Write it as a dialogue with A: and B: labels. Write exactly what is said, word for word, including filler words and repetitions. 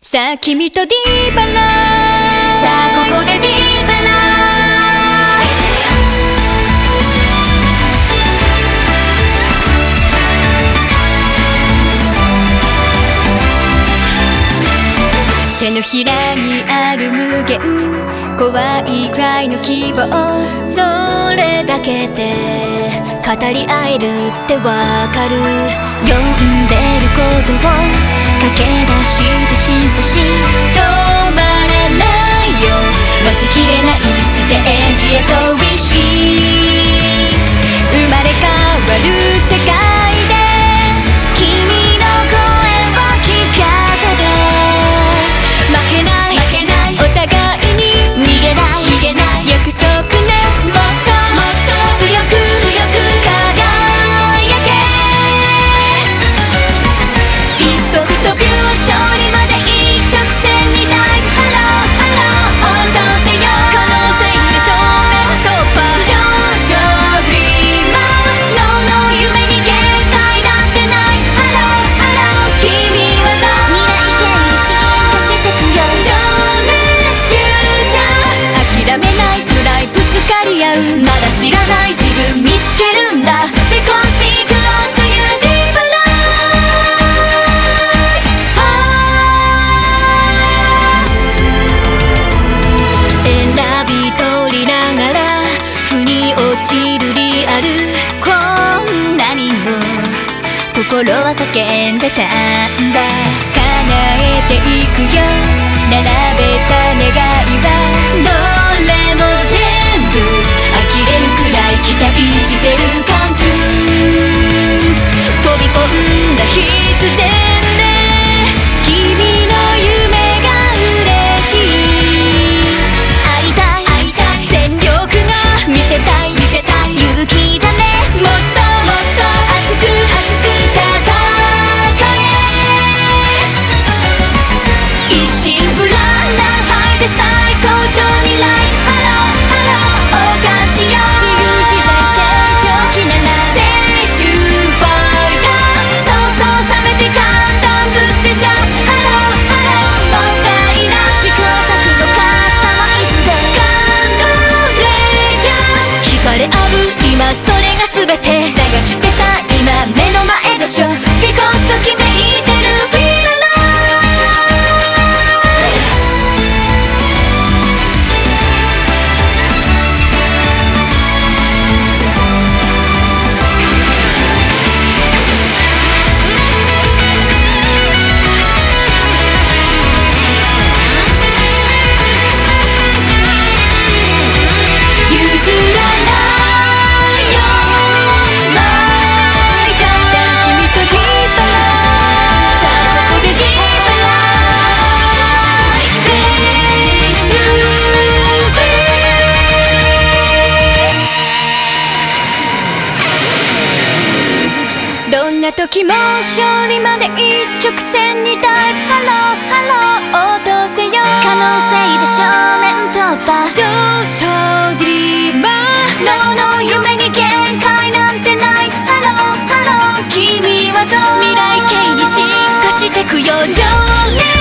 A: さあ君とディーバラさあここでディーバラ手のひらにある無限怖いくらいの希望それだけで語り合えるってわかる読んでることを駆け出してしばし止まらないよ待ちきれないステージへ飛びし生まれ変わる世界で君の声を聞かせて負けない負けないお互いに逃げない逃げない約束ねもっともっと強く強く輝け一足飛び勝利まで一直線にダイブハローハロー応答せよ可能性で正面突破上昇ドリーマー脳の夢に限界なんてないハローハロー君はどう未来経由進化してくよ情熱フューチャー諦めないくらいぶつかり合うまだ知らない自分見つけるんだ Because we close to you deep alive 選び取りながら腑に落ちるリアルこんなにも心は叫んでたんだ叶えていくよ並べた願いはどれも全部呆れるくらい期待してる Come true 飛び込んだ必然で君の夢が嬉しい会いたい会いたい全力が見せたい見せたい勇気だねもっともっと熱く熱く戦え一心不乱なハイで最高潮にライフハローハロー謳歌しよう自由自在成長期なら青春ファイターそうそう冷めて簡単ぶってちゃハローハローもったいな試行錯誤カスタマイズで感動レジャー惹かれ合う今それが全て探してた今目の前でしょ Because ときめいてる Feel alive 譲らないよマイカーさあ君とディーバラさあここでディーバラ Breakthrough Break どんな時も勝利まで一直線にダイブハローハロー応答せよ可能性で正面突破上昇ドリーマー脳の夢に限界なんてないハローハロー君はどう未来形に進化してくよ情熱